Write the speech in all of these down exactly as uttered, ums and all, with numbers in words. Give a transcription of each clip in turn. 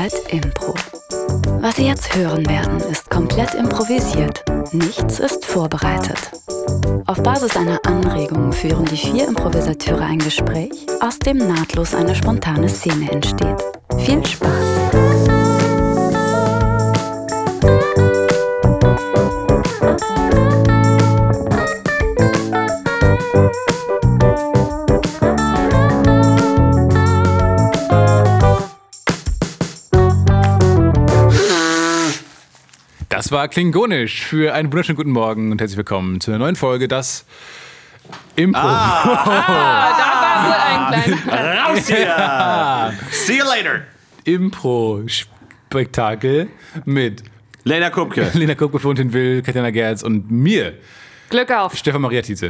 Zeit Impro. Was Sie jetzt hören werden, ist komplett improvisiert. Nichts ist vorbereitet. Auf Basis einer Anregung führen die vier Improvisateure ein Gespräch, aus dem nahtlos eine spontane Szene entsteht. Viel Spaß! Das war Klingonisch für einen wunderschönen guten Morgen und herzlich willkommen zu einer neuen Folge, das Impro. Ah, ah da war wohl ein kleiner... Raus hier! Ja. See you later! Impro-Spektakel mit Lena Kupke, Lena Kupke, Fontin Will, Katjana Gerz und mir. Glück auf! Stefan Maria Tietze.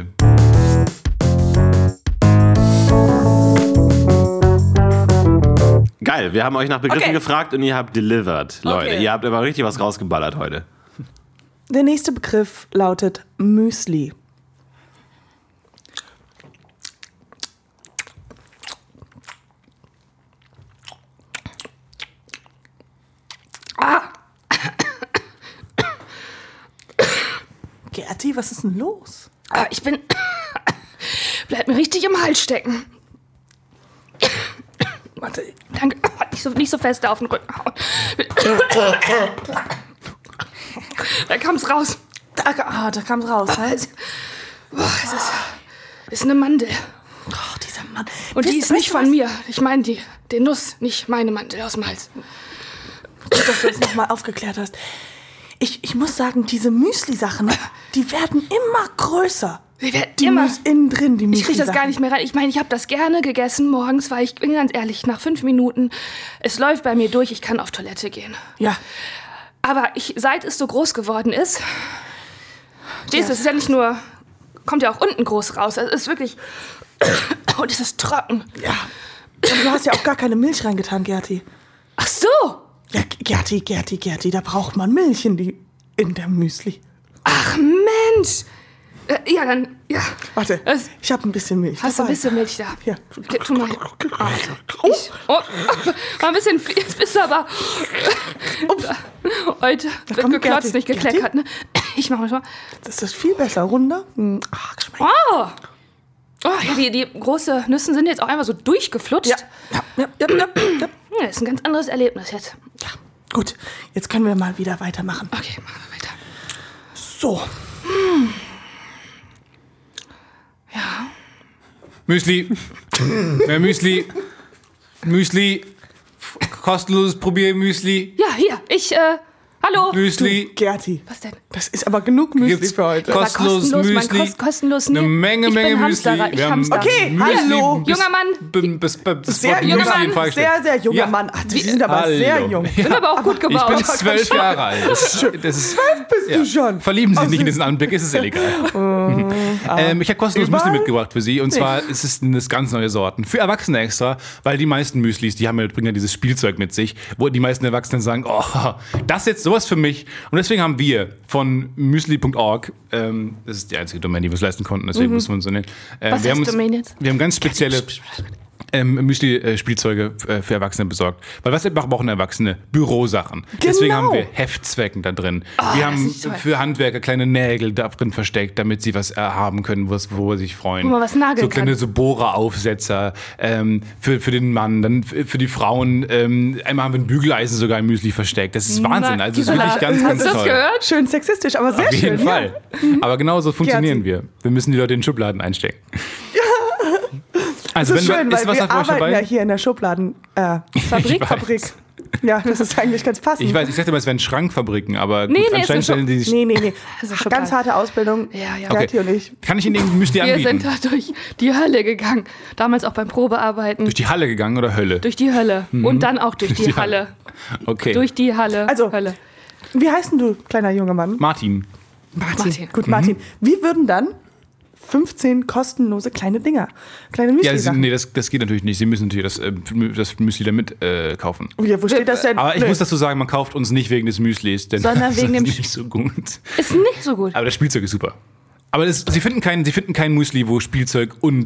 Geil, wir haben euch nach Begriffen Okay. gefragt und ihr habt delivered, Leute. Okay. Ihr habt aber richtig was rausgeballert heute. Der nächste Begriff lautet Müsli. Ah! Gerti, was ist denn los? ah ich bin... Bleib mir richtig im Hals stecken. Warte. Danke. Nicht so, nicht so fest auf den Rücken hauen. Da kam's raus. Da, ah, da kam's raus. Also, boah, es ist, ist eine Mandel. Oh, dieser Mann. Und die Weißt- ist nicht weißt du von was? mir. Ich meine die, den Nuss, nicht meine Mandel aus dem Hals. Gut, dass du das nochmal aufgeklärt hast. Ich, ich muss sagen, diese Müsli-Sachen, die werden immer größer. Wir werden Die immer... Müs innen drin, die Ich krieg Müsli-Sachen. das gar nicht mehr rein. Ich meine, ich habe das gerne gegessen morgens, weil ich bin ganz ehrlich, nach fünf Minuten, es läuft bei mir durch, ich kann auf Toilette gehen. Ja. Aber ich, seit es so groß geworden ist, siehst du, es ist ja nicht nur, kommt ja auch unten groß raus. Es ist wirklich, und es ist trocken. Ja. Und du hast ja auch gar keine Milch reingetan, Gerti. Ach so. Ja, Gerti, Gerti, Gerti, da braucht man Milch in, die, in der Müsli. Ach Mensch. Äh, ja, dann, ja. Warte, Es- ich habe ein bisschen Milch. Hast du ein dabei. bisschen Milch da? Ja. Okay, tu mal. Ich, oh, war ein bisschen viel. Jetzt bist du aber heute wird komm, geklotzt, Gerti. nicht gekleckert, ne? Ich mach mal schon. Das ist viel besser. Runder. Hm. Ach, schmeckt. Oh! Oh, ja, die, die große Nüssen sind jetzt auch einfach so durchgeflutscht. Ja, ja, ja, ja, ja, ja. Ja, das ist ein ganz anderes Erlebnis jetzt. Ja, gut. Jetzt können wir mal wieder weitermachen. Okay, machen wir weiter. So. Ja. Müsli. Mehr Müsli. Müsli. Kostenloses Probiermüsli. Ja, hier, ich, äh, hallo. Müsli. Gerti, Was denn? das ist aber genug Müsli Gibt's für heute. Aber kostenloses kostenlos, mein Müsli. Kost, kostenlos nie. Eine Menge, ich Menge bin Müsli. Hamsterer, ich Wir haben Hamster. Okay, Müsli hallo. bis- Junger Mann. bis- bis- bis- bis- Sehr Wort junger Müsli Mann, in Frage sehr, stellen. sehr junger Ja. Mann. Ach, Sie sind aber Hallo. sehr jung. Bin aber auch gut Ich gebaut. bin zwölf Jahre alt. Das ist, das ist, Bist ja. du schon? Verlieben Sie sich Also- nicht in diesen Anblick, ist es ja egal. ähm, ich habe kostenlos Müsli Überall? mitgebracht für Sie. Und zwar ist es eine ganz neue Sorten. Für Erwachsene extra, weil die meisten Müslis, die haben ja, bringen ja dieses Spielzeug mit sich, wo die meisten Erwachsenen sagen, oh, das ist jetzt sowas für mich. Und deswegen haben wir von müsli punkt org, ähm, das ist die einzige Domain, die wir es leisten konnten, deswegen muss man es so nennen. Äh, Was wir heißt haben uns, Domain jetzt? Wir haben ganz spezielle ähm, Müsli-Spielzeuge äh, für Erwachsene besorgt. Weil was brauchen Erwachsene? Bürosachen. Deswegen haben wir Heftzwecken da drin. wir haben ist toll. für Handwerker kleine Nägel da drin versteckt, damit sie was äh, haben können, was, wo sie sich freuen. Wo man was nageln so kleine kann. so Bohreraufsetzer ähm, für, für den Mann, dann für, für die Frauen. Ähm, einmal haben wir ein Bügeleisen sogar im Müsli versteckt. Das ist Wahnsinn. Also das ist wirklich ganz, ganz Hast du toll. das gehört? Schön sexistisch, aber sehr Auf schön. jeden Fall. Aber genau so funktionieren Gerti. wir. Wir müssen die Leute in Schubladen einstecken. Also Das ist wenn schön, du, ist weil was wir auf euch arbeiten dabei? ja hier in der Schubladen äh, Fabrik? Ich weiß. Fabrik. Ja, das ist eigentlich ganz passend. Ich weiß, ich dachte immer, es wären Schrankfabriken, aber Nee, gut, nee, anscheinend es ist stellen die sich. Nee, nee, nee. Das ist schon Ganz geil. harte Ausbildung. Ja, ja. Gerti und ich. Kann ich Ihnen irgendwie Müsli Wir anbieten? sind da durch die Hölle gegangen. Damals auch beim Probearbeiten. Durch die Halle gegangen oder Hölle? Durch die Hölle. Und dann auch durch, Durch die, die Halle. Halle. Okay. Durch die Halle. Also- Hölle. Wie heißt denn du, kleiner junger Mann? Martin. Martin. Martin. Gut, Martin. Wir würden dann fünfzehn kostenlose kleine Dinger, kleine Ja, Sie, Müsli-Sachen. nee, das, das geht natürlich nicht. Sie müssen natürlich das, äh, das Müsli damit äh, kaufen. Ja, wo steht das denn? Aber ich Nö. muss dazu sagen, man kauft uns nicht wegen des Müslis, denn Sondern das wegen ist dem nicht so gut. Ist nicht so gut. Aber das Spielzeug ist super. Aber das, Sie finden kein, Sie finden kein Müsli, wo Spielzeug und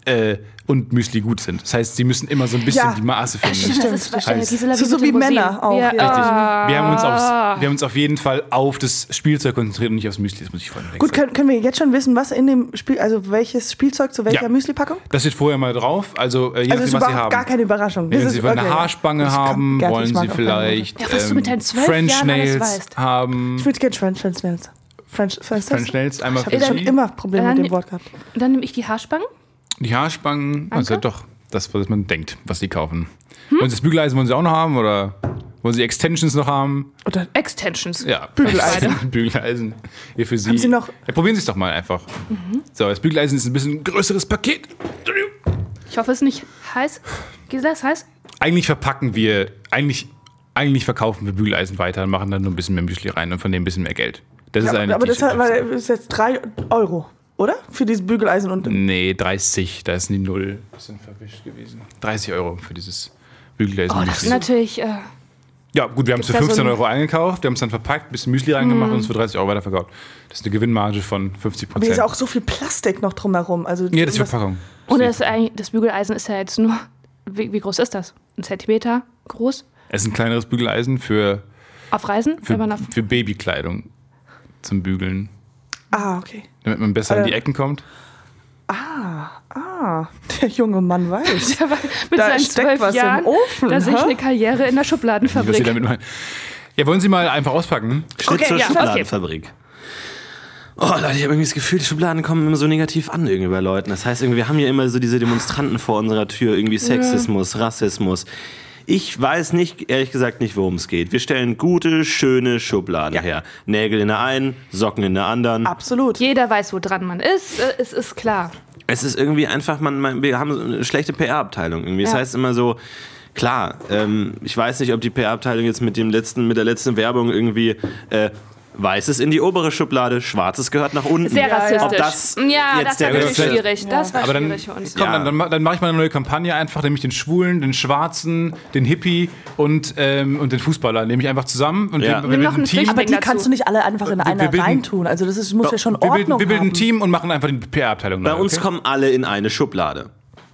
äh, und Müsli gut sind. Das heißt, sie müssen immer so ein bisschen Ja. die Maße finden. Das ist Heißt- äh, Gisela, So- wie so mit wie den Rosinen. Männer auch, Wir, ja. Richtig. ah. Wir haben, uns aufs, wir haben uns auf jeden Fall auf das Spielzeug konzentriert und nicht aufs Müsli. Das muss ich vorhin Gut, wechseln. können, können wir jetzt schon wissen, was in dem Spiel, also welches Spielzeug zu welcher Ja. Müsli-Packung? Das steht vorher mal drauf. Also, äh, je Also ist nachdem, was sie überhaupt haben. gar keine Überraschung. Wenn Das Sie ist- eine okay. Haarspange Ich kann- haben, Gerd, ich wollen mag Sie auch keine vielleicht Ja, was du mit deinen zwölf French Jahren alles Nails weißt. haben. Ich würde gerne French French Nails. French French French Nails, einmal Ich habe für schon Sie. immer Probleme mit Dann- dem Wort gehabt. Und dann nehme ich die Haarspangen. Die Haarspangen, also Anke? doch das, was man denkt, was Sie kaufen. Wollen Sie das Bügeleisen, wollen Sie auch noch haben? Oder wollen Sie Extensions noch haben? Oder Extensions. Ja, Bügeleisen. Bügeleisen. Hier für Sie. Haben Sie noch- Ja, probieren Sie es doch mal einfach. So, das Bügeleisen ist ein bisschen ein größeres Paket. Ich hoffe, es ist nicht heiß. Gisela, ist heiß? Eigentlich verpacken wir, eigentlich, eigentlich verkaufen wir Bügeleisen weiter und machen dann nur ein bisschen mehr Müsli rein und von dem ein bisschen mehr Geld. Das ist aber, eigentlich aber die das hat- Situation. weil- ist jetzt drei Euro, oder? Für dieses Bügeleisen und. Nee, dreißig, da ist die Null. Bisschen verwischt gewesen. dreißig Euro für dieses Bügeleisen. Oh, das ist natürlich. Äh, Ja, gut, wir haben es für Gibt's da so fünfzehn ein- Euro eingekauft, wir haben es dann verpackt, ein bisschen Müsli reingemacht und es für dreißig Euro weiterverkauft. Das ist eine Gewinnmarge von fünfzig Aber hier ist Prozent. auch so viel Plastik noch drumherum. Also Ja, das ist was- Verpackung. und das, ist eigentlich- das Bügeleisen ist ja jetzt nur. Wie, wie groß ist das? Ein Zentimeter groß? Es ist ein kleineres Bügeleisen für, Auf Reisen? für, Wenn man auf, für Babykleidung zum Bügeln, Ah, okay. damit man besser in Also- die Ecken kommt. Ah, der junge Mann weiß. mit Da seinen steckt zwölf was im Jahren, Ofen, da sehe ich hä? eine Karriere in der Was Sie Schubladenfabrik. damit meinen. Ja, wollen Sie mal einfach auspacken? Schritt Okay, zur ja, Schubladenfabrik. Oh Leute, ich habe irgendwie das Gefühl, die Schubladen kommen immer so negativ an irgendwie bei Leuten. Das heißt, irgendwie, wir haben hier immer so diese Demonstranten vor unserer Tür, irgendwie Sexismus, Rassismus. Ich weiß nicht, ehrlich gesagt nicht, worum es geht. Wir stellen gute, schöne Schubladen her. Nägel in der einen, Socken in der anderen. Absolut. Jeder weiß, wo dran man ist. Äh, Es ist klar. Es ist irgendwie einfach, man, man, wir haben so eine schlechte P R-Abteilung irgendwie. Das Ja. heißt immer so, klar, ähm, ich weiß nicht, ob die P R-Abteilung jetzt mit dem letzten, mit der letzten Werbung irgendwie äh, Weißes in die obere Schublade, Schwarzes gehört nach unten. Sehr Ja, ja. rassistisch. Ob das ja, jetzt das der war wirklich Richtige- schwierig. Das war Aber dann, schwierig für uns. komm, Ja. dann, dann, dann mache ich mal eine neue Kampagne einfach, nämlich den Schwulen, den Schwarzen, den Hippie und, ähm, und den Fußballer. Nehme ich einfach zusammen und Ja. wir, wir Nimm bilden noch ein einen Team. Fisch- Aber die dazu. kannst du nicht alle einfach in Wir- einer wir bilden- reintun. Also das ist, muss ja schon wir bilden, Ordnung wir bilden haben. ein Team und machen einfach die P R-Abteilung. Bei neu, uns okay? kommen alle in eine Schublade.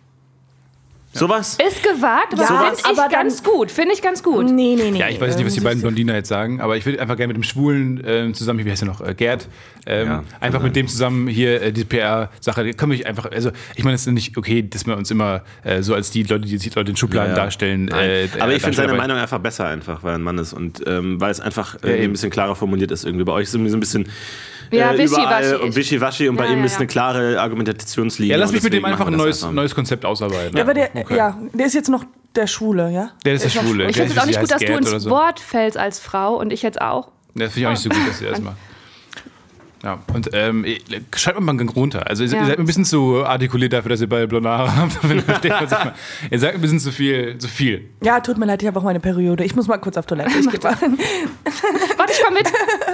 Sowas? Ist gewagt, aber Ja, finde ich aber dann- ganz gut. Finde ich ganz gut. Nee, nee, nee. Ja, ich weiß nicht, was die Ähm, beiden Blondiner jetzt sagen, aber ich würde einfach gerne mit dem Schwulen ähm, zusammen, wie heißt der noch, äh, Gerd, ähm, Ja, einfach genau. mit dem zusammen hier äh, die P R-Sache, die können wir einfach, also ich meine, es ist nicht okay, dass wir uns immer äh, so als die Leute, die sich Leute in Schubladen Ja, ja. darstellen. Nein. Äh, Aber ich finde darstellen, seine aber- Meinung einfach besser, einfach, weil er ein Mann ist und ähm, weil es einfach irgendwie eben. ein bisschen klarer formuliert ist. Irgendwie bei euch ist irgendwie so ein bisschen Ja, äh, wischiwaschi. überall und wischiwaschi und bei Ja, ihm ja, ist ja. eine klare Argumentationslinie. Ja, lass und mich mit dem deswegen einfach machen ein wir neues, das einfach. neues Konzept ausarbeiten. Ja, aber der, Okay. ja, der ist jetzt noch der Schwule, ja? Der ist der noch- Schwule. Ich Der finde es auch ist- nicht der gut, dass heißt du Gerd ins oder so. Wort fällst als Frau und ich jetzt auch. Das finde ich auch nicht so gut, dass ihr das macht. Ja, und ähm, schreibt mal einen Gang runter. Also ihr, Ja. ihr seid ein bisschen zu artikuliert dafür, dass ihr beide blonde Haare habt. Wenn ihr versteht, was ich meine. Ihr sagt ein bisschen zu viel. Zu viel. Ja, tut mir leid, ich habe auch meine Periode. Ich muss mal kurz auf Toilette. Ich geh mal. Warte, ich komm mit.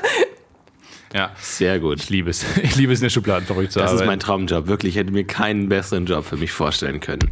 Ja, Sehr gut. ich liebe es. Ich liebe es, in der Schublade verrückt zu Das ist arbeiten. mein Traumjob. Wirklich, ich hätte mir keinen besseren Job für mich vorstellen können.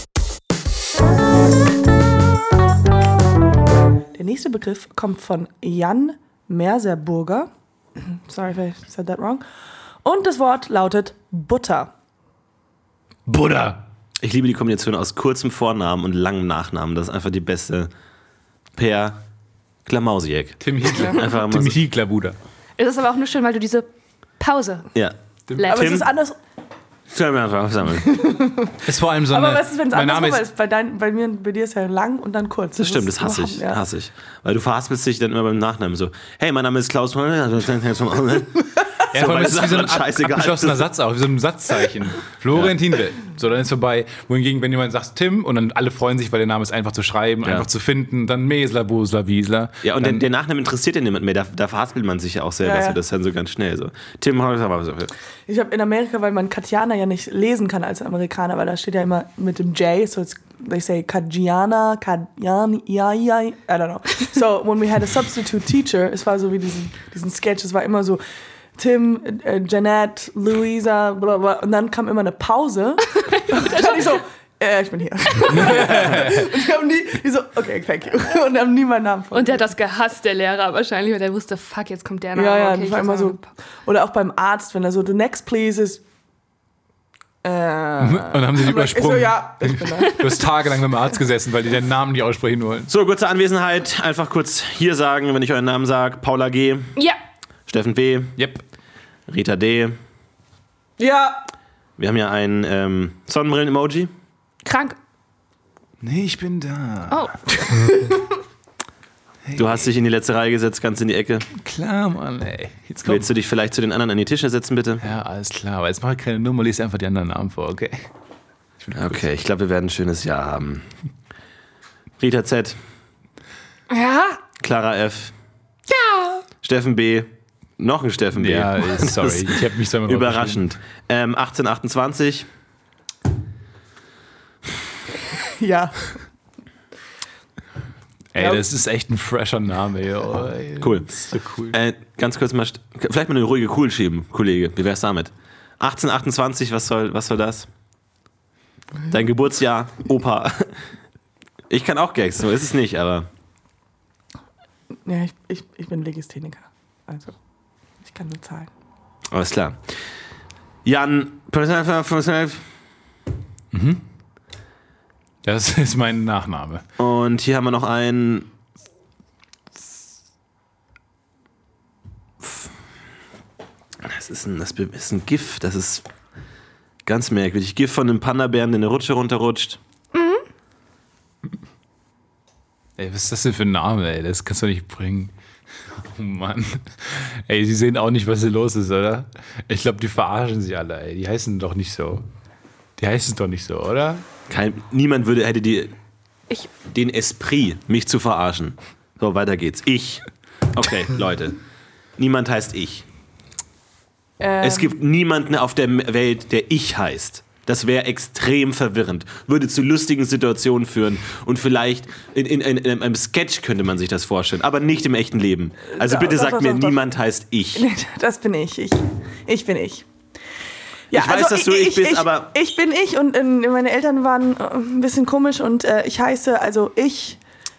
Der nächste Begriff kommt von Jan Merserburger. Sorry if I said that wrong. Und das Wort lautet Butter. Buddha. Ich liebe die Kombination aus kurzem Vornamen und langem Nachnamen. Das ist einfach die beste. Per Klamausiek. Tim Hiegler. Einfach immer Tim so. Hiegler, Bruder. Es ist aber auch nur schön, weil du diese Pause Ja. lässt. Aber es ist anders. Sollen wir einfach sammeln. Ist vor allem so eine. Aber was ist, wenn es mein Name andersrum ist. ist? Bei, dein, bei, mir, bei dir ist ja lang und dann kurz. Das stimmt, ist das hasse überhaupt- ich. ja. Hasse ich. Weil du verhaspelst dich dann immer beim Nachnamen so. Hey, mein Name ist Klaus. Ja, vor allem weil ist es es wie so ein einfach ab, scheißegal abgeschlossener ist. Satz auch, wie so ein Satzzeichen. Florentin Will. So, dann ist vorbei. Wohingegen, wenn jemand sagt Tim und dann alle freuen sich, weil der Name ist einfach zu schreiben, Ja. einfach zu finden, dann Mesler, Bosler, Wiesler. Ja, und dann, der, der Nachname interessiert ja niemand mehr. Da, da verhaspelt man sich ja auch selber. Ja, ja. So, das ist dann so ganz schnell so. Tim Häuser war so. Ich habe in Amerika, weil man Katjana ja nicht lesen kann als Amerikaner, weil da steht ja immer mit dem J, so it's, they say Katjana, Katjani, ja, ja, I don't know. So, when we had a substitute teacher, es war so wie diesen, diesen Sketch, es war immer so Tim, äh, Jeanette, Luisa, bla bla, und dann kam immer eine Pause. Und dann ich so, äh, ich bin hier. Und die haben nie, die so, okay, thank you. Und haben nie meinen Namen Und der hat das gehasst, der Lehrer wahrscheinlich, weil der wusste, fuck, jetzt kommt der Name. Ja, ja, okay, das ich war muss immer so. mal- Oder auch beim Arzt, wenn er so, the next please ist Äh, Und dann haben sie dich ich so, übersprungen. ja, ich bin da. Du hast tagelang beim Arzt gesessen, weil die den Namen nicht aussprechen wollen. So, kurze Anwesenheit. Einfach kurz hier sagen, wenn ich euren Namen sage. Paula G., Ja. Steffen B., Yep. Rita D. Ja. Wir haben ja ein ähm, Sonnenbrillen-Emoji. Krank. Nee, ich bin da. Oh. Du hast dich in die letzte Reihe gesetzt, ganz in die Ecke. Klar, Mann, ey. Jetzt komm. Willst du dich vielleicht zu den anderen an die Tische setzen, bitte? Ja, alles klar. Aber jetzt mach ich keine Nummer, lese einfach die anderen Namen vor, okay? Okay, ich glaube, wir werden ein schönes Jahr haben. Rita Z., Ja. Clara F., ja. Steffen B., noch ein Steffen B. Ja, sorry. Das ist Ich habe mich da mal Überraschend. Ähm, achtzehn achtundzwanzig. Ja. Ey, Ja. das ist echt ein fresher Name, ey. Oh, ey. Cool. Das ist so cool. Äh, ganz kurz mal, st- vielleicht mal eine ruhige Kugel schieben, Kollege. Wie wär's damit? achtzehn achtundzwanzig, was soll, was soll das? Dein Geburtsjahr, Opa. Ich kann auch Gags, so ist es nicht, aber Ja, ich, ich, ich bin Legistheniker. Also, ich kann nur zahlen. alles klar. Jan, Das ist mein Nachname. und hier haben wir noch einen. Das ist ein, das ist ein GIF, das ist ganz merkwürdig. GIF von einem Panda-Bären, der eine Rutsche runterrutscht. Ey, was ist das denn für ein Name, ey? Das kannst du nicht bringen. Oh Mann. Ey, sie sehen auch nicht, was hier los ist, oder? Ich glaube, die verarschen sich alle, ey. Die heißen doch nicht so. Die heißen doch nicht so, oder? Kein, niemand würde, hätte die, Ich. den Esprit, mich zu verarschen. So, weiter geht's. Ich. Okay, Leute. Niemand heißt ich. Ähm, Es gibt niemanden auf der Welt, der ich heißt. Das wäre extrem verwirrend. Würde zu lustigen Situationen führen. Und vielleicht in, in, in, in einem Sketch könnte man sich das vorstellen. Aber nicht im echten Leben. Also Doch, bitte doch, sagt doch, mir, doch, doch. niemand heißt ich. Nee, das bin ich. Ich, ich bin ich. Ja, Ich weiß, dass du ich bist, ich, aber- Ich bin ich und äh, meine Eltern waren äh, ein bisschen komisch und äh, ich heiße, also ich,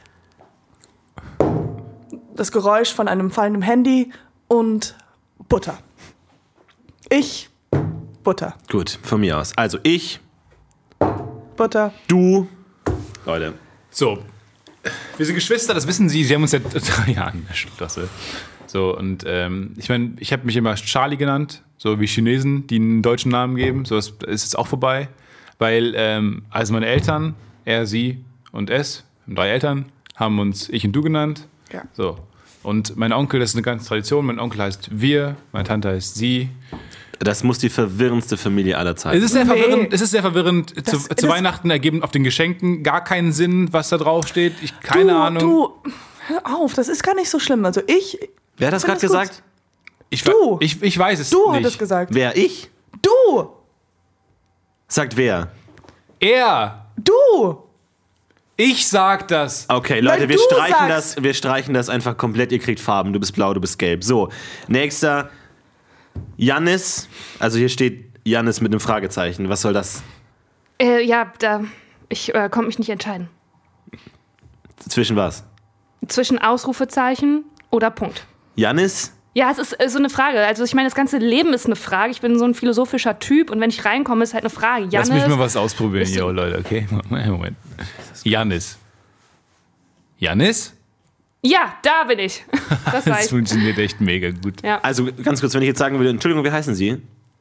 das Geräusch von einem fallenden Handy und Butter. Ich, Butter. Gut, von mir aus. Also ich, Butter. du, Leute. So. Wir sind Geschwister, das wissen Sie. Sie haben uns seit drei Jahren in der Schulklasse. So, und ähm, ich meine, ich habe mich immer Charlie genannt, so wie Chinesen, die einen deutschen Namen geben. So ist ist jetzt auch vorbei. Weil, ähm, also meine Eltern, er, sie und es, drei Eltern, haben uns ich und du genannt. Ja. So. Und mein Onkel, das ist eine ganze Tradition. Mein Onkel heißt wir, meine Tante heißt sie. Das muss die verwirrendste Familie aller Zeiten Es ist sehr Nee. verwirrend. Es ist sehr verwirrend. zu, Das- zu das- Weihnachten ergeben auf den Geschenken gar keinen Sinn, was da drauf steht. Ich keine du, Ahnung. Du, hör auf, das ist gar nicht so schlimm. Also ich, Wer hat das Ich gerade find das gesagt? Ich, Du. Ich, ich weiß es du nicht. hattest gesagt. Wer? Ich? Du, Sagt wer? Er. du. Ich sag das. Okay, Leute, Weil wir du streichen, sagst- das, wir streichen das einfach komplett. Ihr kriegt Farben. Du bist blau, du bist gelb. So, nächster. Jannis. Also hier steht Jannis mit einem Fragezeichen. Was soll das? Äh, ja, da. Ich äh, konnte mich nicht entscheiden. Zwischen was? Zwischen Ausrufezeichen oder Punkt. Jannis? Ja, es ist äh, so eine Frage. Also ich meine, das ganze Leben ist eine Frage. Ich bin so ein philosophischer Typ und wenn ich reinkomme, ist halt eine Frage. Lass mich Jannis, mal was ausprobieren Bist hier, du- Leute, okay? Moment. Janis. Janis? Ja, da bin ich. Das Das weiß ich. funktioniert echt mega gut. Ja. Also ganz kurz, wenn ich jetzt sagen würde, Entschuldigung, wie heißen Sie?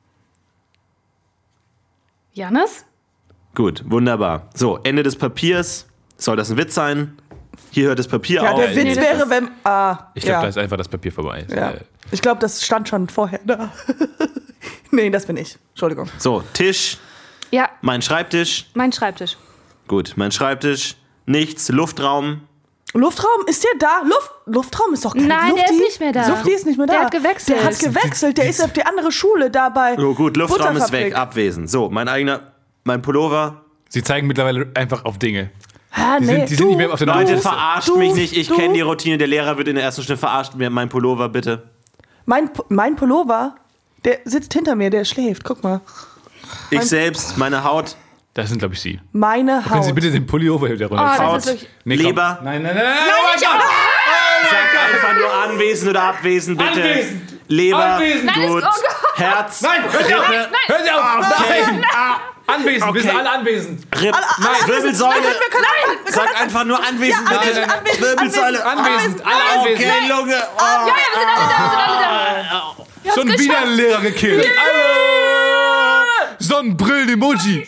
Jannis? Gut, wunderbar. So, Ende des Papiers. Soll das ein Witz sein? Hier hört das Papier Ja, auf. der nee, Witz das wäre, ist- wenn. Ah, Ich glaube, ja. da ist einfach das Papier vorbei. Ja. Äh, Ich glaube, das stand schon vorher da. Nee, das bin ich. Entschuldigung. So, Tisch. Ja, Mein Schreibtisch. mein Schreibtisch. Gut, mein Schreibtisch. Nichts. Luftraum. Luftraum, ist der da? Luft, Luftraum ist doch kein Nein, der Lufti. ist nicht mehr da. Lufti ist nicht mehr da. Der hat gewechselt. Der hat gewechselt. Der ist auf die andere Schule dabei. Oh gut, Luftraum ist Butterfabrik. weg, abwesend. So, mein eigener, mein Pullover. Sie zeigen mittlerweile einfach auf Dinge. Ah, Die nee, sind, die sind du, nicht mehr auf der Leute, Nase. verarscht du, mich nicht. Ich du. kenne die Routine. Der Lehrer wird in der ersten Stunde verarscht. Mir mein Pullover, bitte. Mein, Pu- mein Pullover, der sitzt hinter mir, der schläft. Guck mal. Ich selbst, meine Haut, Das sind, glaube ich, Sie. Meine Können Sie Haut. bitte den Pullover hier Oh, runter? das Haut, ist wirklich. Nee, komm. Leber. Nein, nein, nein, nein. Oh mein Gott. Sag einfach nur anwesend oder abwesend, bitte. Anwesend. Leber, Anwesend. Nein, gut. ist- oh Gott. Herz. Nein, hört ihr auf! Nein, nein. Hört ihr auf! Okay. Nein! Anwesend, wir Okay. sind alle anwesend. Ripp. Nein, Wirbelsäule. Nein, wir können anfangen, wir können Sag einfach nur anwesend. Ja, bitte. anwesend, anwesend, Wirbelsäule. Anwesend, alle anwesend. Okay, Lunge. Oh. Ja, ja, wir sind alle da, wir sind alle da. Schon wieder ein Lehrer gekillt. Yeah. Sonnenbrillen-Emoji.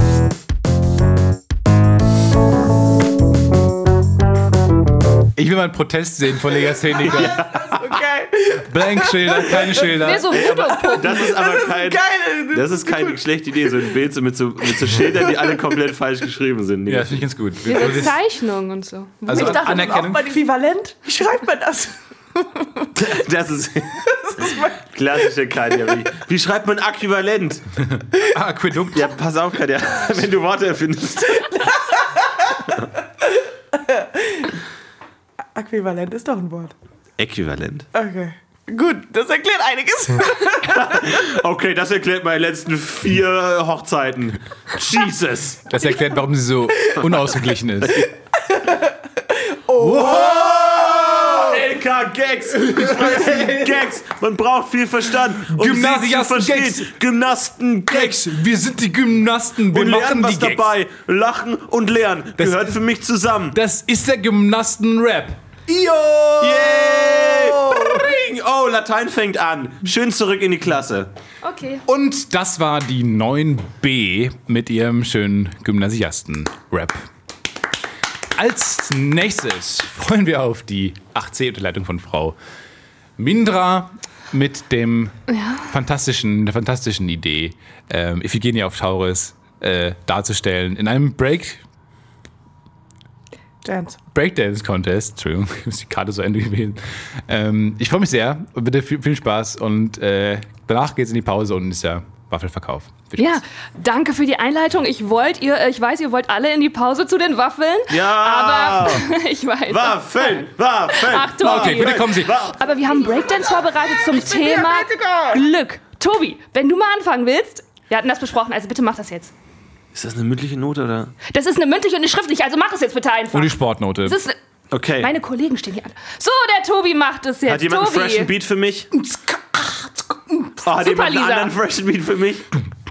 Ich will mal einen Protest sehen von Legastheniker. Okay. Blank-Schilder, keine Schilder. Nee, so Voodoo-Puppen. Das ist aber kein, Geil. das ist keine schlechte Idee, so ein Bild so mit, so, mit so Schildern, die alle komplett falsch geschrieben sind. Ja, das finde ich ganz gut. Diese Zeichnungen und so. Also Ich dachte, das ist auch Anerkennung. mal äquivalent. Wie schreibt man das? Das ist klassische Katja. Wie, wie schreibt man äquivalent? Aquädukt. Ja, pass auf, Katja, wenn du Worte erfindest. Äquivalent ist doch ein Wort. Äquivalent. Okay. Gut, das erklärt einiges. Okay, das erklärt meine letzten vier Hochzeiten. Jesus. Das erklärt, warum sie so unausgeglichen ist. L K Gags. Gags. Man braucht viel Verstand. Um Gymnasiasten sie zu verstehen. Gags. Gymnasten Gags. Gags, wir sind die Gymnasten, wir Und lernen machen was die Gags. dabei. Lachen und lernen Das- gehört für mich zusammen. Das ist der Gymnasten-Rap. Yay! Bring. Oh, Latein fängt an. Schön zurück in die Klasse. Okay. Und das war die neun b mit ihrem schönen Gymnasiasten-Rap. Als nächstes freuen wir auf die acht c unter Leitung von Frau Mindra mit dem fantastischen, der fantastischen Idee, ähm, Iphigenie auf Tauris äh, darzustellen in einem Break Dance. Breakdance-Contest. Entschuldigung, ist die Karte so Ende gewesen. Ähm, ich freue mich sehr. Bitte viel, viel Spaß. Und äh, danach geht es in die Pause und ist ja Waffelverkauf. Viel Spaß. Ja, danke für die Einleitung. Ich wollt ihr, ich weiß, ihr wollt alle in die Pause zu den Waffeln. Ja. Aber ich weiß. Waffeln, Waffeln. Ach, Tobi. Okay, bitte kommen Sie. Aber wir haben Breakdance vorbereitet zum Thema Glück. Tobi, wenn du mal anfangen willst, wir hatten das besprochen, also bitte mach das jetzt. Ist das eine mündliche Note oder? Das ist eine mündliche und eine schriftliche, also mach es jetzt bitte einfach. Und die Sportnote. Das ist, Okay. meine Kollegen stehen hier alle. So, der Tobi macht es jetzt. Hat jemand einen Tobi. freshen Beat für mich? Oh, hat Super, jemand einen Lisa. anderen freshen Beat für mich?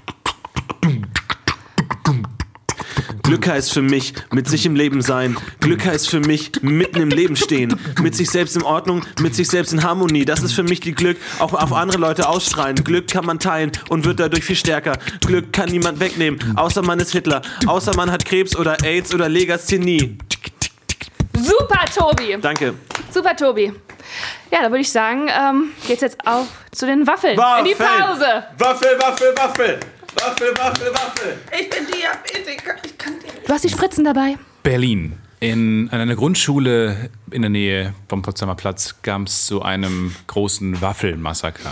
Glück heißt für mich, mit sich im Leben sein. Glück heißt für mich, mitten im Leben stehen. Mit sich selbst in Ordnung, mit sich selbst in Harmonie. Das ist für mich die Glück. Auch auf andere Leute ausschreien. Glück kann man teilen und wird dadurch viel stärker. Glück kann niemand wegnehmen, außer man ist Hitler. Außer man hat Krebs oder AIDS oder Legasthenie. Super, Tobi. Danke. Super, Tobi. Ja, da würde ich sagen, ähm, geht's jetzt auf zu den Waffeln. In die Pause. Waffel, Waffel, Waffel. Waffel, Waffel, Waffel. Ich bin Diabetiker. Ich kann dir Du hast die Spritzen dabei. Berlin. In einer Grundschule in der Nähe vom Potsdamer Platz kam es zu einem großen Waffelmassaker.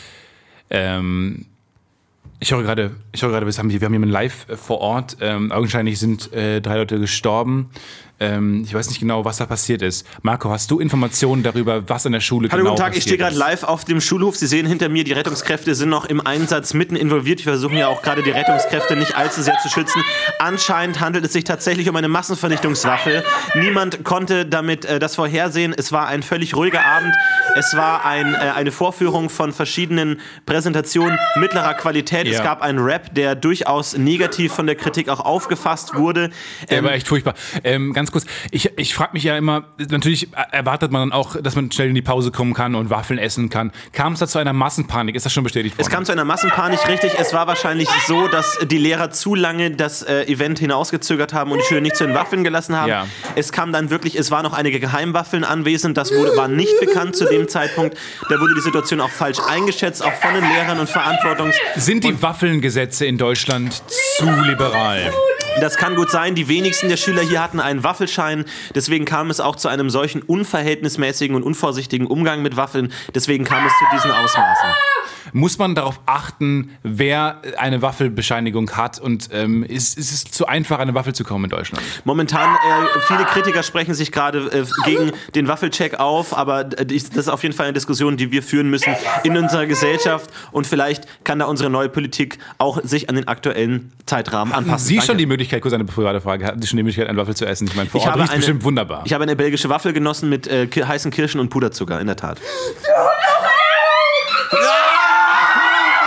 Ähm, ich höre gerade, ich höre gerade, wir haben hier wir haben jemanden live äh, vor Ort. Ähm, augenscheinlich sind äh, drei Leute gestorben. Ähm, ich weiß nicht genau, was da passiert ist. Marco, hast du Informationen darüber, was an der Schule Hallo, genau guten Tag, ich stehe passiert gerade ist? live auf dem Schulhof. Sie sehen hinter mir, die Rettungskräfte sind noch im Einsatz mitten involviert. Wir versuchen ja auch gerade die Rettungskräfte nicht allzu sehr zu schützen. Anscheinend handelt es sich tatsächlich um eine Massenvernichtungswaffe. Niemand konnte damit äh, das vorhersehen. Es war ein völlig ruhiger Abend. Es war ein, äh, eine Vorführung von verschiedenen Präsentationen mittlerer Qualität. Ja. Es gab einen Rap, der durchaus negativ von der Kritik auch aufgefasst wurde. Der Ähm, war echt furchtbar. Ähm, ganz kurz, ich, ich frage mich ja immer, natürlich erwartet man dann auch, dass man schnell in die Pause kommen kann und Waffeln essen kann. Kam es da zu einer Massenpanik? Ist das schon bestätigt worden? Es kam zu einer Massenpanik, richtig. Es war wahrscheinlich so, dass die Lehrer zu lange das äh, Event hinausgezögert haben und die Schüler nicht zu den Waffeln gelassen haben. Ja. Es kam dann wirklich, es waren noch einige Geheimwaffeln anwesend. Das wurde, war nicht bekannt zu dem Zeitpunkt. Da wurde die Situation auch falsch eingeschätzt, auch von den Lehrern und Verantwortungs... Sind die Waffelngesetze in Deutschland zu liberal? Das kann gut sein. Die wenigsten der Schüler hier hatten einen Waffelschein. Deswegen kam es auch zu einem solchen unverhältnismäßigen und unvorsichtigen Umgang mit Waffeln. Deswegen kam es zu diesen Ausmaßen. Muss man darauf achten, wer eine Waffelbescheinigung hat? Und ähm, ist, ist es zu einfach, an eine Waffel zu kommen in Deutschland? Momentan, äh, viele Kritiker sprechen sich gerade äh, gegen den Waffelcheck auf, aber äh, das ist auf jeden Fall eine Diskussion, die wir führen müssen in unserer Gesellschaft und vielleicht kann da unsere neue Politik auch sich an den aktuellen Zeitrahmen anpassen. Sie Danke. schon die Möglichkeit, kurz eine private Frage, hatten Sie schon die Möglichkeit, eine Waffel zu essen? Ich meine, vor Ich Ort habe riecht eine- bestimmt wunderbar. Ich habe eine belgische Waffel genossen mit äh, ki- heißen Kirschen und Puderzucker, in der Tat.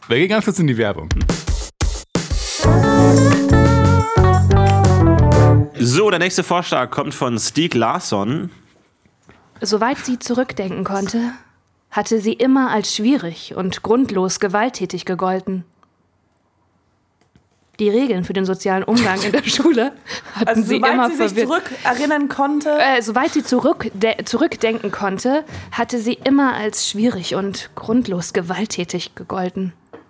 Wir gehen ganz kurz in die Werbung. So, der nächste Vorschlag kommt von Stieg Larsson. Soweit sie zurückdenken konnte, hatte sie immer als schwierig und grundlos gewalttätig gegolten. Die Regeln für den sozialen Umgang in der Schule hatten Also, sie soweit immer sie sich verwirrt. zurückerinnern konnte. Äh, soweit sie zurück, de, zurückdenken konnte, hatte sie immer als schwierig und grundlos gewalttätig gegolten.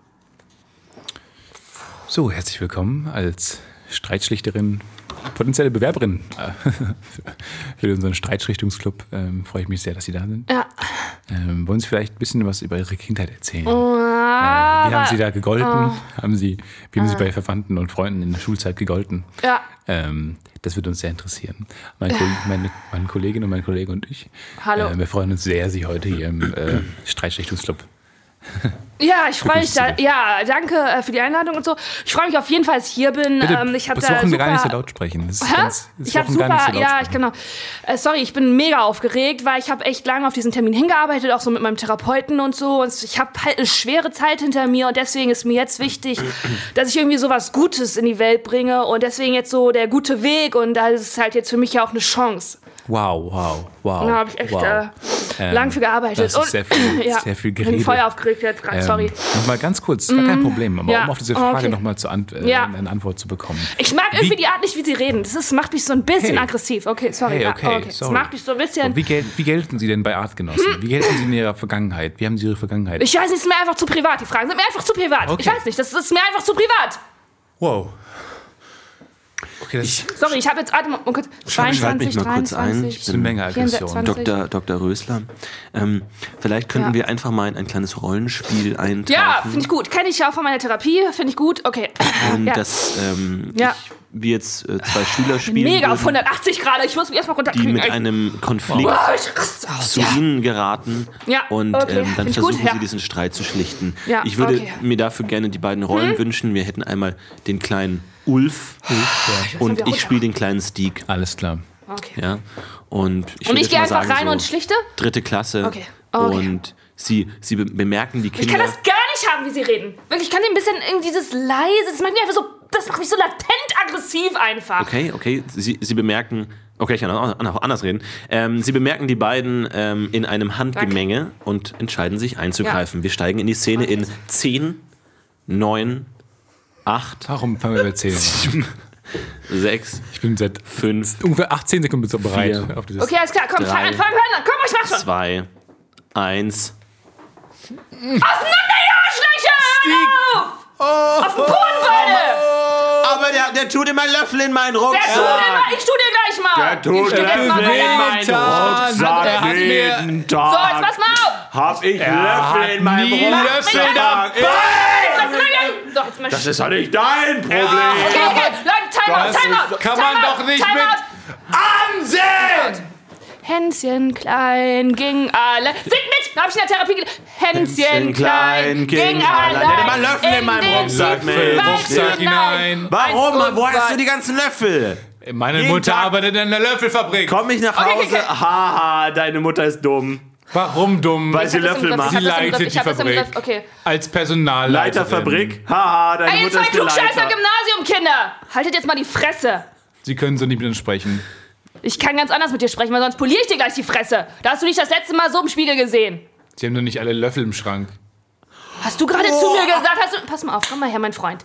So, herzlich willkommen als Streitschlichterin, potenzielle Bewerberin äh, für unseren Streitschlichtungsclub. Ähm, freue ich mich sehr, dass Sie da sind. Ja. Ähm, wollen Sie vielleicht ein bisschen was über Ihre Kindheit erzählen? Oh, äh, wie haben Sie da gegolten? Oh. Haben Sie, wie haben Sie bei Verwandten und Freunden in der Schulzeit gegolten? Ja. Ähm, das wird uns sehr interessieren. Mein, Ko- meine, meine Kollegin und mein Kollege und ich, Hallo. Äh, wir freuen uns sehr, Sie heute hier im äh, Streitschlichtungsclub. Ja, ich freue mich da. Begrüßt Sie. Ja, danke äh, für die Einladung und so. Ich freue mich auf jeden Fall, dass ich hier bin. Bitte, ähm, ich habe bis da Wochen super, gar nicht so laut sprechen. Das ist Hä? ganz, das ist Ich habe Wochen gar nicht super, so laut ja, ich sprechen. genau. Äh, sorry, ich bin mega aufgeregt, weil ich habe echt lange auf diesen Termin hingearbeitet, auch so mit meinem Therapeuten und so. Und ich habe halt eine schwere Zeit hinter mir und deswegen ist mir jetzt wichtig, dass ich irgendwie so was Gutes in die Welt bringe und deswegen jetzt so der gute Weg und da ist es halt jetzt für mich ja auch eine Chance. Wow, wow, wow. Da habe ich echt wow. äh, Ähm, lang für gearbeitet. Das ist sehr viel, ja, sehr viel ich bin Gerede. voll aufgeregt jetzt gerade, sorry. Ähm, Nochmal ganz kurz, gar kein Problem, aber Ja. um auf diese Frage Okay. nochmal zu ant- äh, Ja. eine Antwort zu bekommen. Ich mag irgendwie Wie- die Art nicht, wie sie reden. Das ist, macht mich so ein bisschen Hey. aggressiv. Okay, sorry. Hey, Ja, okay, Das sorry. macht mich so ein bisschen... Und wie, gel wie gelten Sie denn bei Artgenossen? Wie gelten Sie in Ihrer Vergangenheit? Wie haben Sie Ihre Vergangenheit? Ich weiß nicht, es ist mir einfach zu privat. Die Fragen sind mir einfach zu privat. Okay. Ich weiß nicht, das ist mir einfach zu privat. Wow. Okay, das ist Sorry, ich habe jetzt, warte mal kurz, Schreib mich zweiundzwanzig, mal kurz ein. dreiundzwanzig, Ich eine Menge Aggression. vierundzwanzig. Doktor Doktor Rösler. Ähm, vielleicht könnten Ja. wir einfach mal in ein kleines Rollenspiel eintauchen. Ja, finde ich gut. Kenne ich ja auch von meiner Therapie. Finde ich gut. Okay. Und ja. dass ähm, Ja. ich, wir jetzt äh, zwei Schüler spielen Mega auf würden, hundertachtzig Grad. Ich muss mich erstmal die runterkriegen. mit einem Konflikt Oh, ich raste aus. zu Ja. Ihnen geraten Ja, und okay. ähm, dann Find ich gut, versuchen ja. Sie diesen Streit zu schlichten. Ja, Ich würde okay. mir dafür gerne die beiden Rollen Hm? wünschen. Wir hätten einmal den kleinen Ulf und wieder ich runter. spiele den kleinen Stieg. alles klar. Okay. Ja? Und ich, Und würde ich jetzt gehe mal einfach sagen, rein so und schlichte? dritte Klasse. Okay. Okay. Und Sie, Sie be bemerken die Ich Kinder. kann das gar nicht haben, wie sie reden. Wirklich, ich kann ein bisschen irgendwie dieses leise, das macht mich einfach so, das macht mich so latent aggressiv einfach. Okay, okay. Sie, Sie bemerken. Okay, ich kann auch auch anders reden. Ähm, Sie bemerken die beiden ähm, in einem Handgemenge und entscheiden sich einzugreifen. Wir steigen in die Szene Okay. in zehn, neun, acht, Warum fangen wir bei zehn an? sechs, Ich bin seit fünf, ungefähr achtzehn Sekunden so bereit. Vier. Auf dieses Okay, alles klar, komm, fang Drei. an, fang an, komm, ich mach schon. zwei, eins. Arschlöcher! Auf den Boden, Leute! Aber der, der tut immer Löffel in meinen Der Rucksack. tut immer, ich tu dir gleich mal. Der tut ich tu dir jetzt mal Löffel in mal. meinen Getan. Rucksack Er hat mir- jeden So, jetzt Tag. pass mal auf. Hab ich hat Löffel in meinem nie Löffel Rucksack. dabei. Jetzt mal hier. So, jetzt mal Das ist doch nicht dein Problem. Okay, okay, Leute, Timeout, Das Timeout. ist- kann man Timeout, doch nicht Timeout. Ansehen! Hänschen klein ging alle. Singt mit! Da hab ich in der Therapie gelernt. Hänschen klein ging alle. Der hat immer Löffel in meinem Rucksack, Mensch. Rucksack hinein. Warum? Eins und Woher hast zwei. du die ganzen Löffel? Meine Jeden Mutter Tag- arbeitet in der Löffelfabrik. Komm ich nach Okay, Hause, okay, okay. haha, deine Mutter ist dumm. Warum dumm? Weil sie Ich hab das im Löffel Griff, macht. ich hab das im leitet Griff, ich die hab das im Fabrik. Griff, okay. Als Personalleiterin. Leiterfabrik, haha, deine Ey, ihr Mutter zwei ist der Klugscheißer Leiter. Gymnasium-Kinder! Haltet jetzt mal die Fresse! Sie können so nicht mit uns sprechen. Ich kann ganz anders mit dir sprechen, weil sonst poliere ich dir gleich die Fresse. Da hast du dich das letzte Mal so im Spiegel gesehen. Sie haben doch nicht alle Löffel im Schrank. Hast du gerade zu mir gesagt, hast du... Pass mal auf, komm mal her, mein Freund.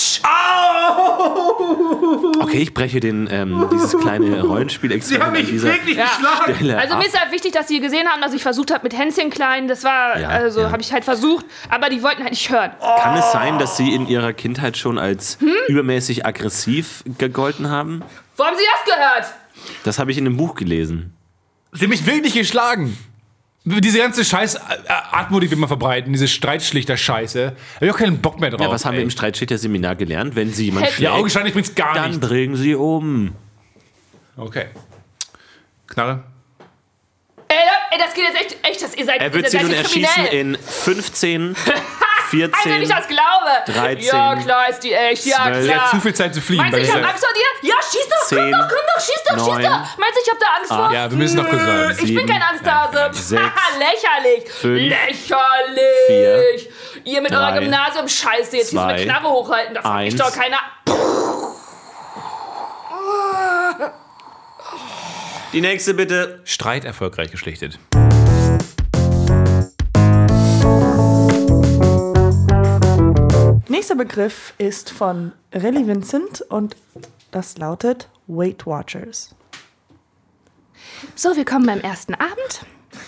Okay, ich breche den, ähm, dieses kleine Rollenspiel extra an dieser Ja. Stelle Also mir ab. ist halt wichtig, dass sie gesehen haben, dass ich versucht habe mit Hänschen klein. Das war, Ja, also ja. habe ich halt versucht, aber die wollten halt nicht hören. Kann es sein, dass Sie in Ihrer Kindheit schon als übermäßig aggressiv gegolten haben? Wo haben sie das gehört? Das habe ich in einem Buch gelesen. Sie haben mich wirklich geschlagen. Diese ganze scheiß Atmo, die wir mal verbreiten, diese Streitschlichter-Scheiße. Da hab ich auch keinen Bock mehr drauf. Ja, was haben wir ey. im Streitschlichter-Seminar gelernt? Wenn Sie jemanden Hey, schlägt, Ja, augenscheinlich bringt's gar dann nicht. bringen Sie um. Okay. Knarre. Ey, ey, das geht jetzt echt, echt, das, ihr seid, Er wird ihr Sie seid nun erschießen kriminell. in fünfzehn, Als wenn vierzehn, ich das glaube. dreizehn, Ja, klar ist die echt, ja, zwölf. Sie hat klar. zu viel Zeit zu fliehen. Meinst du, bei ich hab dieser- Angst vor dir? Ja, schieß doch, zehn, komm doch, komm doch, schieß doch, schieß neun, doch. Meinst du, ich hab da Angst vor? Ja, wir müssen noch kurz sagen. Ich bin sieben, kein Angsthase. sechs, Haha, lächerlich. fünf, lächerlich. Ihr mit Drei, eurer Gymnasium-Scheiße jetzt hier so eine zwei, Knarre hochhalten, da fragt mich eins. doch keiner. Die nächste bitte. Streit erfolgreich geschlichtet. Nächster Begriff ist von Relly Vincent und das lautet Weight Watchers. So, wir kommen beim ersten Abend.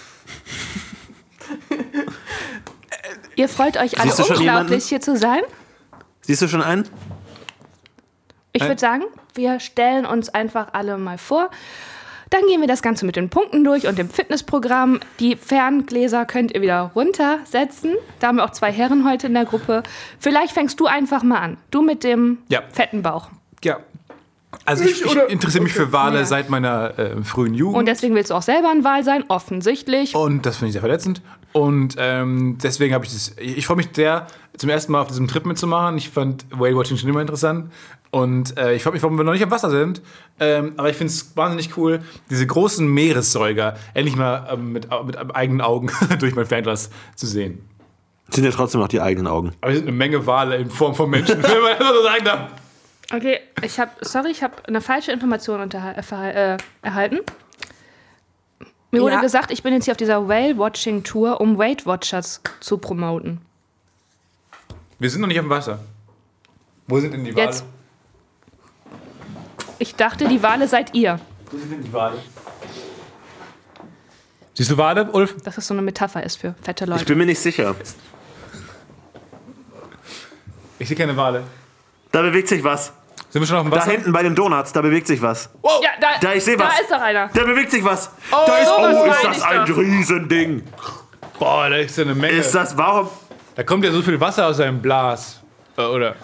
Ihr freut euch alle Siehst du schon unglaublich, jemanden? hier zu sein. Siehst du schon einen? Ich würde sagen, wir stellen uns einfach alle mal vor. Dann gehen wir das Ganze mit den Punkten durch und dem Fitnessprogramm. Die Ferngläser könnt ihr wieder runtersetzen. Da haben wir auch zwei Herren heute in der Gruppe. Vielleicht fängst du einfach mal an. Du mit dem Ja. fetten Bauch. Ja. Also ich, ich interessiere mich für Wale Ja. seit meiner äh, frühen Jugend. Und deswegen willst du auch selber ein Wal sein, offensichtlich. Und das finde ich sehr verletzend. Und ähm, deswegen habe ich das. Ich, ich freue mich sehr, zum ersten Mal auf diesem Trip mitzumachen. Ich fand Whale Watching schon immer interessant. Und äh, ich freue mich, warum wir noch nicht am Wasser sind. Ähm, aber ich finde es wahnsinnig cool, diese großen Meeressäuger endlich mal ähm, mit, mit eigenen Augen durch mein Fernglas zu sehen. Sind ja trotzdem noch die eigenen Augen. Aber es sind eine Menge Wale in Form von Menschen, wenn man das so sagen darf. Okay, ich habe, sorry, ich habe eine falsche Information unterha- äh, verha- äh, erhalten. Mir wurde Ja. gesagt, ich bin jetzt hier auf dieser Whale-Watching-Tour, um Weight Watchers zu promoten. Wir sind noch nicht auf dem Wasser. Wo sind denn die Wale? Jetzt. Ich dachte, die Wale seid ihr. Wo sind denn die Wale? Siehst du Wale, Ulf? Dass das so eine Metapher ist für fette Ich Leute. bin mir nicht sicher. Ich sehe keine Wale. Da bewegt sich was. Sind wir schon auf dem Da Wasser? hinten bei den Donuts, da bewegt sich was. Ja, da, Da, ich sehe da was. ist doch einer. Da bewegt sich was. Oh, da ist, sowas oh, ist meine das ich ein doch. Riesending. Boah, da ist ja eine Menge. Ist das, warum? Da kommt ja so viel Wasser aus seinem Blas. Äh, Oder?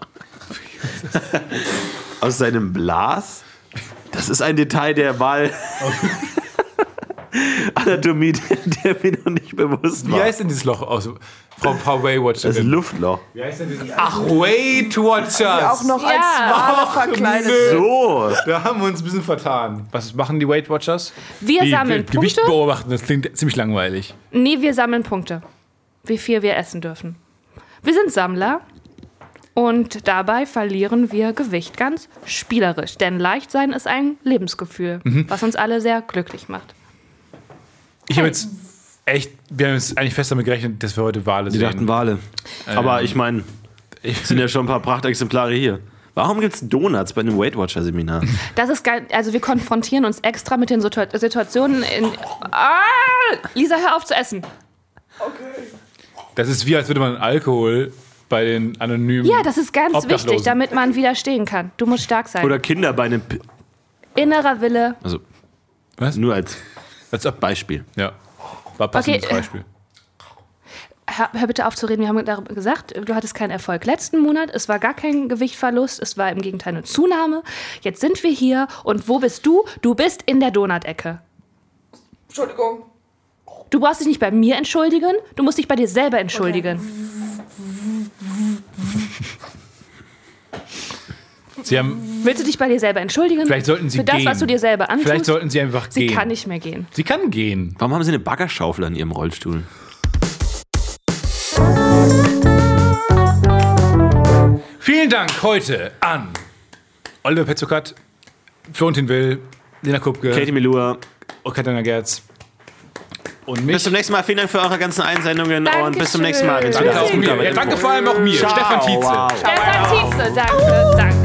Aus seinem Blas? Das ist ein Detail der Wahl. Anatomie, der, der mir noch nicht bewusst Wie war. heißt denn dieses Loch aus Frau, Frau Weight Watcher? Das Luftloch. Wie heißt denn dieses? Ach, Weight Watchers. Auch noch Ja. als Wale verkleidet. So. Da haben wir uns ein bisschen vertan. Was machen die Weight Watchers? Wir Die sammeln Gewicht Punkte. beobachten, das klingt ziemlich langweilig. Nee, wir sammeln Punkte. Wie viel wir essen dürfen. Wir sind Sammler. Und dabei verlieren wir Gewicht ganz spielerisch. Denn Leichtsein ist ein Lebensgefühl, Mhm. was uns alle sehr glücklich macht. Ich habe jetzt echt, wir haben jetzt eigentlich fest damit gerechnet, dass wir heute Wale Die sehen. dachten Wale. Aber ich meine, es sind ja schon ein paar Prachtexemplare hier. Warum gibt es Donuts bei einem Weight Watcher Seminar? Das ist geil. Also wir konfrontieren uns extra mit den Situa- Situationen in... Ah! Lisa, hör auf zu essen. Das ist wie, als würde man Alkohol bei den anonymen. Ja, das ist ganz Obdachlosen. wichtig, damit man widerstehen kann. Du musst stark sein. Oder Kinder bei einem... P Innerer Wille. also, Was? nur als Als ob. Beispiel. Ja. War passendes Okay. Beispiel. Hör, hör bitte auf zu reden. Wir haben darüber gesagt, du hattest keinen Erfolg letzten Monat. Es war gar kein Gewichtverlust. Es war im Gegenteil eine Zunahme. Jetzt sind wir hier. Und wo bist du? Du bist in der Donut-Ecke. Entschuldigung. Du brauchst dich nicht bei mir entschuldigen. Du musst dich bei dir selber entschuldigen. Sie haben, Willst du dich bei dir selber entschuldigen? vielleicht sollten Sie Für das, gehen. was du dir selber antust? Vielleicht sollten Sie einfach Sie gehen. kann nicht mehr gehen. Sie kann gehen. Warum haben Sie eine Baggerschaufel an Ihrem Rollstuhl? Vielen Dank heute an Oliver Petzokat, Florentin Will, Lena Kupke, Katie Melua. und Katharina Gerz. Und mich. Bis zum nächsten Mal. Vielen Dank für eure ganzen Einsendungen Dankeschön. und bis zum nächsten Mal. wenn's Danke wieder auch heißt, mir. Guter Ja, danke Info. vor allem auch mir, Ciao. Stefan Tietze. Wow. Stefan Tietze, danke, danke.